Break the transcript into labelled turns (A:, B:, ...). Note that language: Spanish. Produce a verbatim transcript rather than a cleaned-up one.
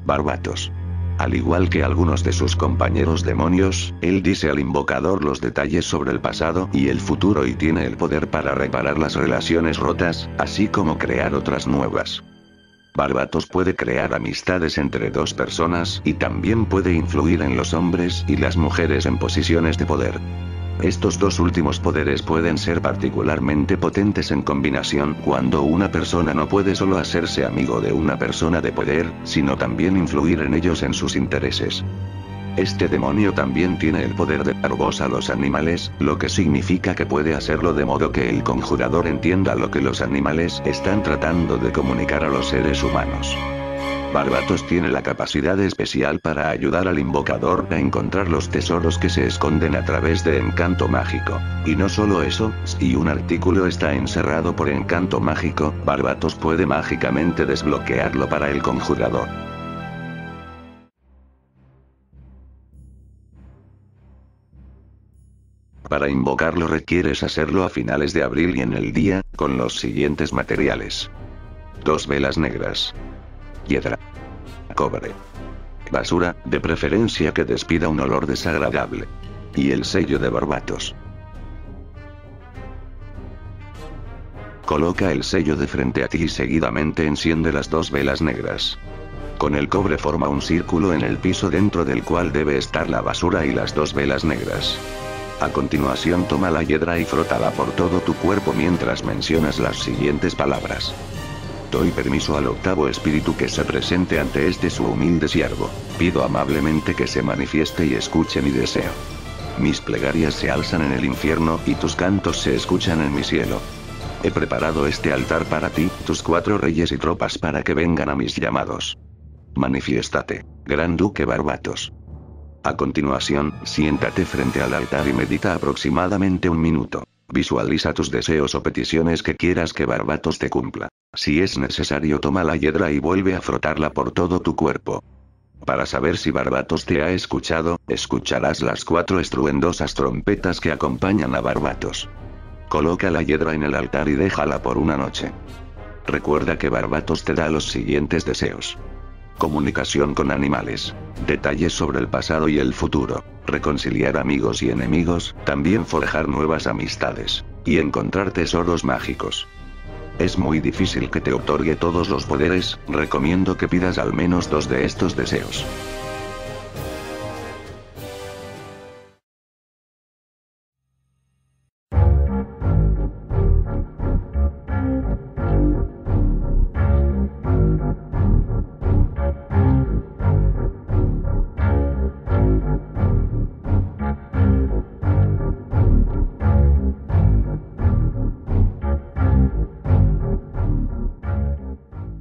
A: Barbatos. Al igual que algunos de sus compañeros demonios, él dice al invocador los detalles sobre el pasado y el futuro y tiene el poder para reparar las relaciones rotas, así como crear otras nuevas. Barbatos puede crear amistades entre dos personas y también puede influir en los hombres y las mujeres en posiciones de poder. Estos dos últimos poderes pueden ser particularmente potentes en combinación cuando una persona no puede solo hacerse amigo de una persona de poder, sino también influir en ellos en sus intereses. Este demonio también tiene el poder de dar voz a los animales, lo que significa que puede hacerlo de modo que el conjurador entienda lo que los animales están tratando de comunicar a los seres humanos. Barbatos tiene la capacidad especial para ayudar al invocador a encontrar los tesoros que se esconden a través de encanto mágico. Y no solo eso, si un artículo está encerrado por encanto mágico, Barbatos puede mágicamente desbloquearlo para el conjurador. Para invocarlo requieres hacerlo a finales de abril y en el día, con los siguientes materiales. Dos velas negras. Piedra. Cobre. Basura, de preferencia que despida un olor desagradable. Y el sello de Barbatos. Coloca el sello de frente a ti y seguidamente enciende las dos velas negras. Con el cobre forma un círculo en el piso dentro del cual debe estar la basura y las dos velas negras. A continuación toma la hiedra y frótala por todo tu cuerpo mientras mencionas las siguientes palabras. Doy permiso al octavo espíritu que se presente ante este su humilde siervo. Pido amablemente que se manifieste y escuche mi deseo. Mis plegarias se alzan en el infierno y tus cantos se escuchan en mi cielo. He preparado este altar para ti, tus cuatro reyes y tropas para que vengan a mis llamados. Manifiéstate, Gran Duque Barbatos. A continuación, siéntate frente al altar y medita aproximadamente un minuto. Visualiza tus deseos o peticiones que quieras que Barbatos te cumpla. Si es necesario, toma la hiedra y vuelve a frotarla por todo tu cuerpo. Para saber si Barbatos te ha escuchado, escucharás las cuatro estruendosas trompetas que acompañan a Barbatos. Coloca la hiedra en el altar y déjala por una noche. Recuerda que Barbatos te da los siguientes deseos. Comunicación con animales. Detalles sobre el pasado y el futuro. Reconciliar amigos y enemigos, también forjar nuevas amistades. Y encontrar tesoros mágicos. Es muy difícil que te otorgue todos los poderes, recomiendo que pidas al menos dos de estos deseos.